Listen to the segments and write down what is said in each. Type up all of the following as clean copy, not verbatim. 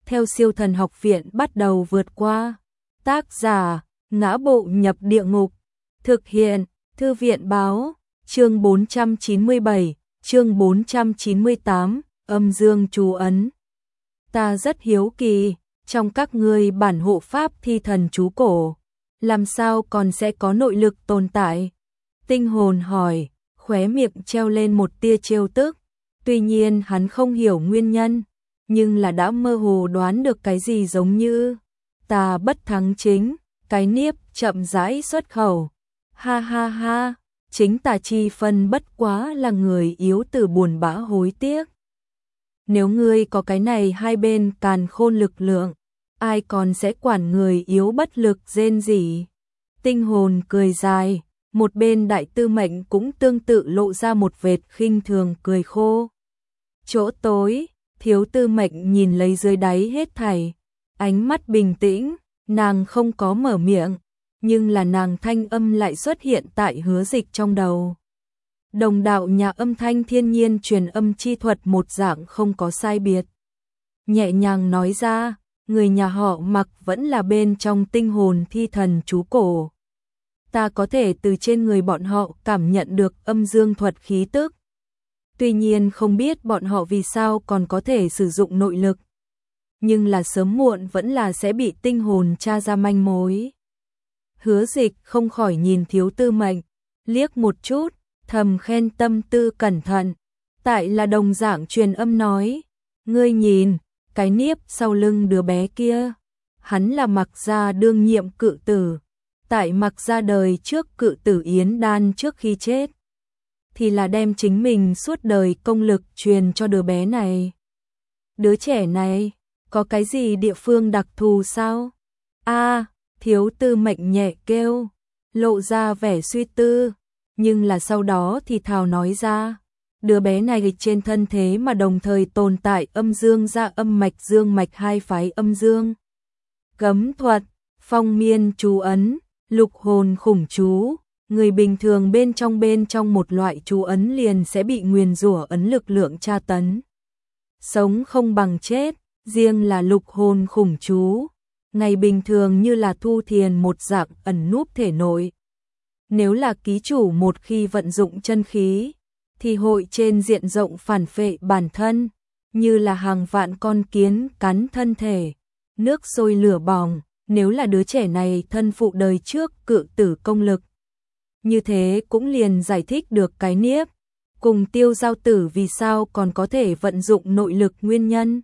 theo siêu thần học viện bắt đầu vượt qua. Tác giả, Ngã Bộ Nhập Địa Ngục. Thực hiện, Thư viện Báo. Chương 497, chương 498, âm dương chú ấn. Ta rất hiếu kỳ, trong các ngươi bản hộ pháp thi thần chú cổ, làm sao còn sẽ có nội lực tồn tại? Tinh hồn hỏi, khóe miệng treo lên một tia trêu tức. Tuy nhiên hắn không hiểu nguyên nhân, nhưng là đã mơ hồ đoán được cái gì giống như ta bất thắng chính, cái niếp chậm rãi xuất khẩu. Ha ha ha, chính ta chi phân bất quá là người yếu từ buồn bã hối tiếc. Nếu ngươi có cái này hai bên càn khôn lực lượng, ai còn sẽ quản người yếu bất lực rên rỉ. Tinh hồn cười dài, một bên đại tư mệnh cũng tương tự lộ ra một vệt khinh thường cười khô. Chỗ tối, thiếu tư mệnh nhìn lấy dưới đáy hết thảy, ánh mắt bình tĩnh, nàng không có mở miệng, nhưng là nàng thanh âm lại xuất hiện tại Hứa Dịch trong đầu. Đồng đạo nhà âm thanh thiên nhiên truyền âm chi thuật một dạng không có sai biệt. Nhẹ nhàng nói ra, người nhà họ Mặc vẫn là bên trong tinh hồn thi thần chú cổ. Ta có thể từ trên người bọn họ cảm nhận được âm dương thuật khí tức. Tuy nhiên không biết bọn họ vì sao còn có thể sử dụng nội lực. Nhưng là sớm muộn vẫn là sẽ bị tinh hồn tra ra manh mối. Hứa Dịch không khỏi nhìn thiếu tư mệnh, liếc một chút, thầm khen tâm tư cẩn thận. Tại là đồng dạng truyền âm nói, ngươi nhìn, cái niếp sau lưng đứa bé kia. Hắn là Mặc gia đương nhiệm cự tử. Tại Mặc gia đời trước cự tử Yến Đan trước khi chết, thì là đem chính mình suốt đời công lực truyền cho đứa bé này. Đứa trẻ này, có cái gì địa phương đặc thù sao? Thiếu tư mệnh nhẹ kêu, lộ ra vẻ suy tư, nhưng là sau đó thì thào nói ra, đứa bé này trên thân thế mà đồng thời tồn tại âm dương gia âm mạch dương mạch hai phái âm dương. Cấm thuật, phong miên chú ấn, lục hồn khủng chú, người bình thường bên trong một loại chú ấn liền sẽ bị nguyền rủa ấn lực lượng tra tấn. Sống không bằng chết, riêng là lục hồn khủng chú, ngày bình thường như là thu thiền một dạng ẩn núp thể nội. Nếu là ký chủ một khi vận dụng chân khí, thì hội trên diện rộng phản phệ bản thân, như là hàng vạn con kiến cắn thân thể, nước sôi lửa bỏng. Nếu là đứa trẻ này thân phụ đời trước cự tử công lực, như thế cũng liền giải thích được cái niếp cùng Tiêu Giao Tử vì sao còn có thể vận dụng nội lực nguyên nhân.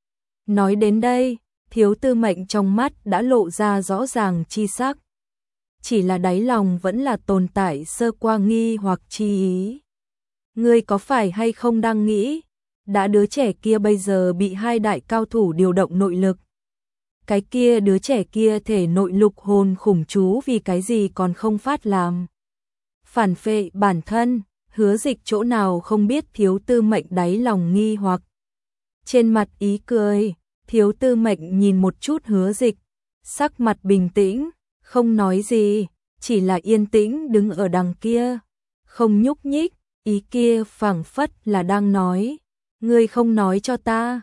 Nói đến đây, thiếu tư mệnh trong mắt đã lộ ra rõ ràng chi sắc. Chỉ là đáy lòng vẫn là tồn tại sơ qua nghi hoặc chi ý. Ngươi có phải hay không đang nghĩ, đã đứa trẻ kia bây giờ bị hai đại cao thủ điều động nội lực. Cái kia đứa trẻ kia thể nội lục hồn khủng chú vì cái gì còn không phát làm. Phản phệ bản thân, Hứa Dịch chỗ nào không biết thiếu tư mệnh đáy lòng nghi hoặc. Trên mặt ý cười, thiếu tư mệnh nhìn một chút Hứa Dịch, sắc mặt bình tĩnh, không nói gì, chỉ là yên tĩnh đứng ở đằng kia, không nhúc nhích, ý kia phảng phất là đang nói, ngươi không nói cho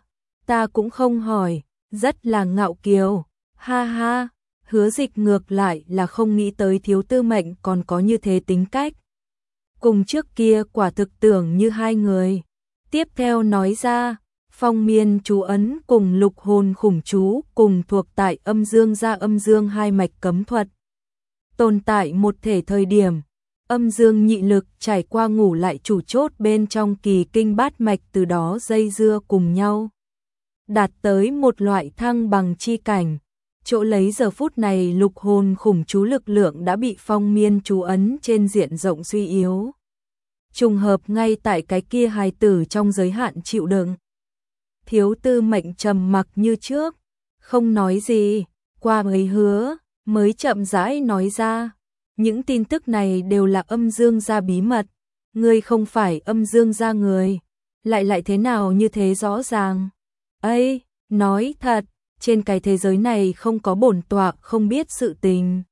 ta cũng không hỏi. Rất là ngạo kiều, ha ha, Hứa Dịch ngược lại là không nghĩ tới thiếu tư mệnh còn có như thế tính cách. Cùng trước kia quả thực tưởng như hai người. Tiếp theo nói ra, phong miên chú ấn cùng lục hồn khủng chú cùng thuộc tại âm dương gia âm dương hai mạch cấm thuật. Tồn tại một thể thời điểm, âm dương nhị lực trải qua ngủ lại chủ chốt bên trong kỳ kinh bát mạch từ đó dây dưa cùng nhau. Đạt tới một loại thăng bằng chi cảnh, chỗ lấy giờ phút này lục hồn khủng chú lực lượng đã bị phong miên chú ấn trên diện rộng suy yếu. Trùng hợp ngay tại cái kia hài tử trong giới hạn chịu đựng. Thiếu tư mệnh trầm mặc như trước, không nói gì, qua mấy hứa, mới chậm rãi nói ra. Những tin tức này đều là âm dương gia bí mật, ngươi không phải âm dương gia người, lại thế nào như thế rõ ràng. Ây, nói thật, trên cái thế giới này không có bổn tọa không biết sự tình.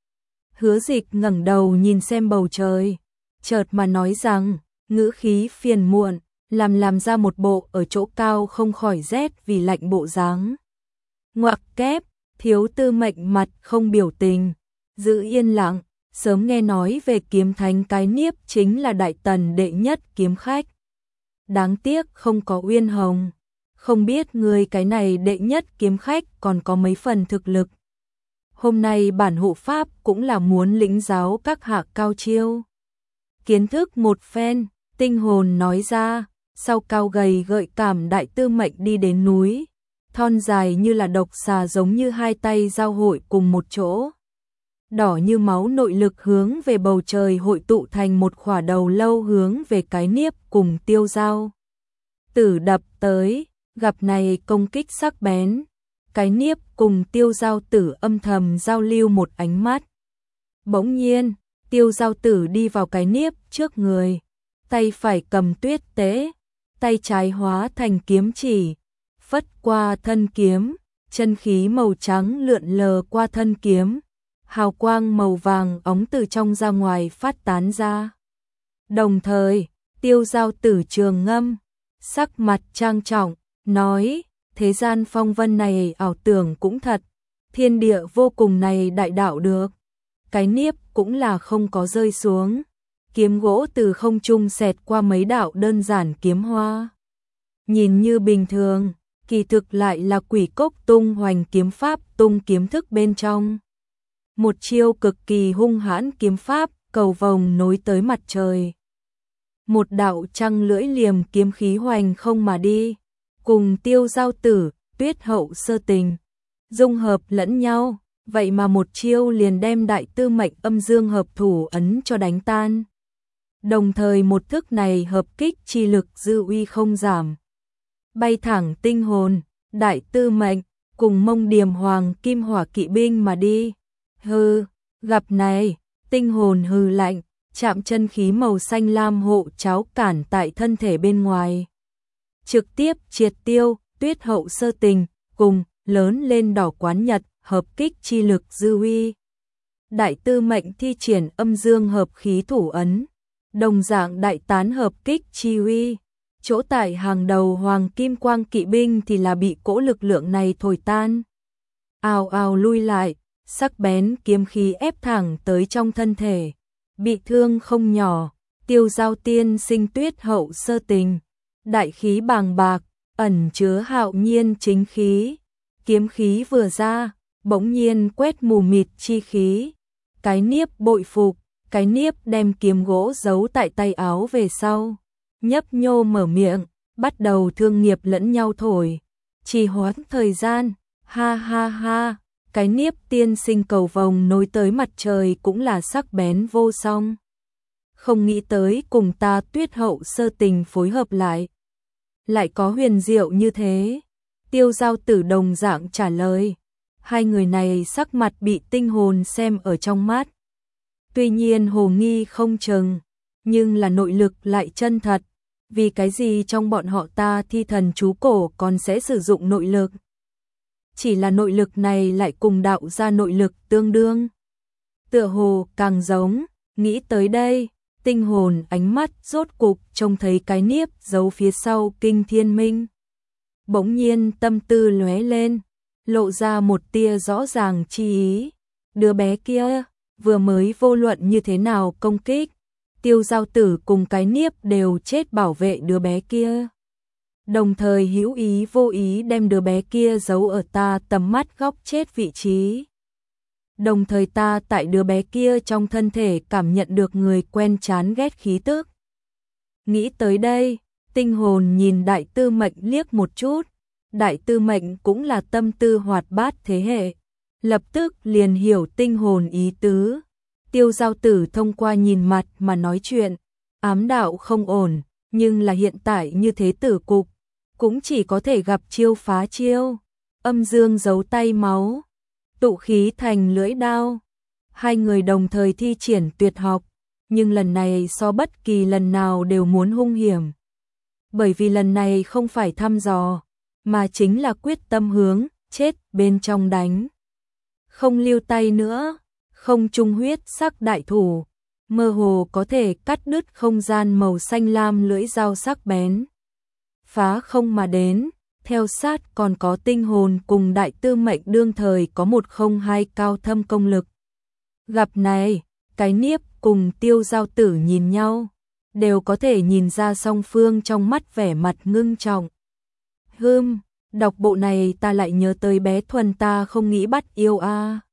Hứa Dịch ngẩng đầu nhìn xem bầu trời, chợt mà nói rằng, ngữ khí phiền muộn, làm ra một bộ ở chỗ cao không khỏi rét vì lạnh bộ dáng. Ngoặc kép, Thiếu Tư Mệnh mặt không biểu tình, giữ yên lặng, sớm nghe nói về kiếm thánh cái niếp chính là đại tần đệ nhất kiếm khách. Đáng tiếc không có Uyên Hồng, không biết người cái này đệ nhất kiếm khách còn có mấy phần thực lực. Hôm nay bản hộ pháp cũng là muốn lĩnh giáo các hạ cao chiêu. Kiến thức một phen, Tinh Hồn nói ra, sau cao gầy gợi cảm Đại Tư Mệnh đi đến núi, thon dài như là độc xà giống như hai tay giao hội cùng một chỗ. Đỏ như máu nội lực hướng về bầu trời hội tụ thành một khỏa đầu lâu hướng về cái niếp cùng Tiêu Giao Tử đập tới, gặp này công kích sắc bén. Cái niếp cùng Tiêu Giao Tử âm thầm giao lưu một ánh mắt. Bỗng nhiên, Tiêu Giao Tử đi vào cái niếp trước người, tay phải cầm tuyết tế, tay trái hóa thành kiếm chỉ, phất qua thân kiếm, chân khí màu trắng lượn lờ qua thân kiếm, hào quang màu vàng óng từ trong ra ngoài phát tán ra. Đồng thời, Tiêu Giao Tử trường ngâm, sắc mặt trang trọng, nói, thế gian phong vân này ảo tưởng cũng thật, thiên địa vô cùng này đại đạo được. Cái niếp cũng là không có rơi xuống, kiếm gỗ từ không trung xẹt qua mấy đạo đơn giản kiếm hoa. Nhìn như bình thường, kỳ thực lại là Quỷ Cốc tung hoành kiếm pháp tung kiếm thức bên trong. Một chiêu cực kỳ hung hãn kiếm pháp, cầu vồng nối tới mặt trời. Một đạo trăng lưỡi liềm kiếm khí hoành không mà đi, cùng Tiêu Giao Tử, Tuyết Hậu Sơ Tình, dung hợp lẫn nhau, vậy mà một chiêu liền đem Đại Tư Mệnh âm dương hợp thủ ấn cho đánh tan. Đồng thời một thức này hợp kích chi lực dư uy không giảm. Bay thẳng Tinh Hồn, Đại Tư Mệnh, cùng Mông Điềm Hoàng Kim Hỏa kỵ binh mà đi. Hừ, gặp này, Tinh Hồn hừ lạnh, chạm chân khí màu xanh lam hộ cháo cản tại thân thể bên ngoài. Trực tiếp triệt tiêu, Tuyết Hậu Sơ Tình, cùng, lớn lên đỏ quán nhật, hợp kích chi lực dư uy. Đại Tư Mệnh thi triển âm dương hợp khí thủ ấn, đồng dạng đại tán hợp kích chi uy. Chỗ tại hàng đầu Hoàng Kim Quang kỵ binh thì là bị cỗ lực lượng này thổi tan. Ào ào lui lại, sắc bén kiếm khí ép thẳng tới trong thân thể. Bị thương không nhỏ, Tiêu Giao tiên sinh Tuyết Hậu Sơ Tình. Đại khí bàng bạc, ẩn chứa hạo nhiên chính khí. Kiếm khí vừa ra, bỗng nhiên quét mù mịt chi khí. Cái niếp bội phục, cái niếp đem kiếm gỗ giấu tại tay áo về sau. Nhấp nhô mở miệng, bắt đầu thương nghiệp lẫn nhau thổi. Trì hoãn thời gian, ha ha ha, cái niếp tiên sinh cầu vồng nối tới mặt trời cũng là sắc bén vô song. Không nghĩ tới cùng ta Tuyết Hậu Sơ Tình phối hợp lại có huyền diệu như thế. Tiêu Giao Tử đồng dạng trả lời. Hai người này sắc mặt bị Tinh Hồn xem ở trong mắt. Tuy nhiên hồ nghi không chừng, nhưng là nội lực lại chân thật. Vì cái gì trong bọn họ ta thi thần chú cổ còn sẽ sử dụng nội lực? Chỉ là nội lực này lại cùng đạo ra nội lực tương đương. Tựa hồ càng giống, nghĩ tới đây, Tinh Hồn ánh mắt rốt cục trông thấy cái niếp giấu phía sau Kinh Thiên Minh. Bỗng nhiên tâm tư lóe lên, lộ ra một tia rõ ràng chi ý. Đứa bé kia, vừa mới vô luận như thế nào công kích, Tiêu Giao Tử cùng cái niếp đều chết bảo vệ đứa bé kia. Đồng thời hữu ý vô ý đem đứa bé kia giấu ở ta tầm mắt góc chết vị trí. Đồng thời ta tại đứa bé kia trong thân thể cảm nhận được người quen chán ghét khí tức. Nghĩ tới đây, Tinh Hồn nhìn Đại Tư Mệnh liếc một chút. Đại Tư Mệnh cũng là tâm tư hoạt bát thế hệ, lập tức liền hiểu Tinh Hồn ý tứ. Tiêu Giao Tử thông qua nhìn mặt mà nói chuyện, ám đạo không ổn, nhưng là hiện tại như thế tử cục, cũng chỉ có thể gặp chiêu phá chiêu. Âm dương giấu tay máu, tụ khí thành lưỡi đao. Hai người đồng thời thi triển tuyệt học, nhưng lần này so bất kỳ lần nào đều muốn hung hiểm. Bởi vì lần này không phải thăm dò, mà chính là quyết tâm hướng, chết bên trong đánh. Không lưu tay nữa, không trung huyết sắc đại thủ, mơ hồ có thể cắt đứt không gian màu xanh lam lưỡi dao sắc bén. Phá không mà đến, theo sát còn có tinh hồn cùng đại tư mệnh đương thời có 102 cao thâm công lực. Gặp này, cái Niếp cùng Tiêu Giao Tử nhìn nhau, đều có thể nhìn ra song phương trong mắt vẻ mặt ngưng trọng. Đọc bộ này ta lại nhớ tới bé Thuần ta không nghĩ bắt yêu a.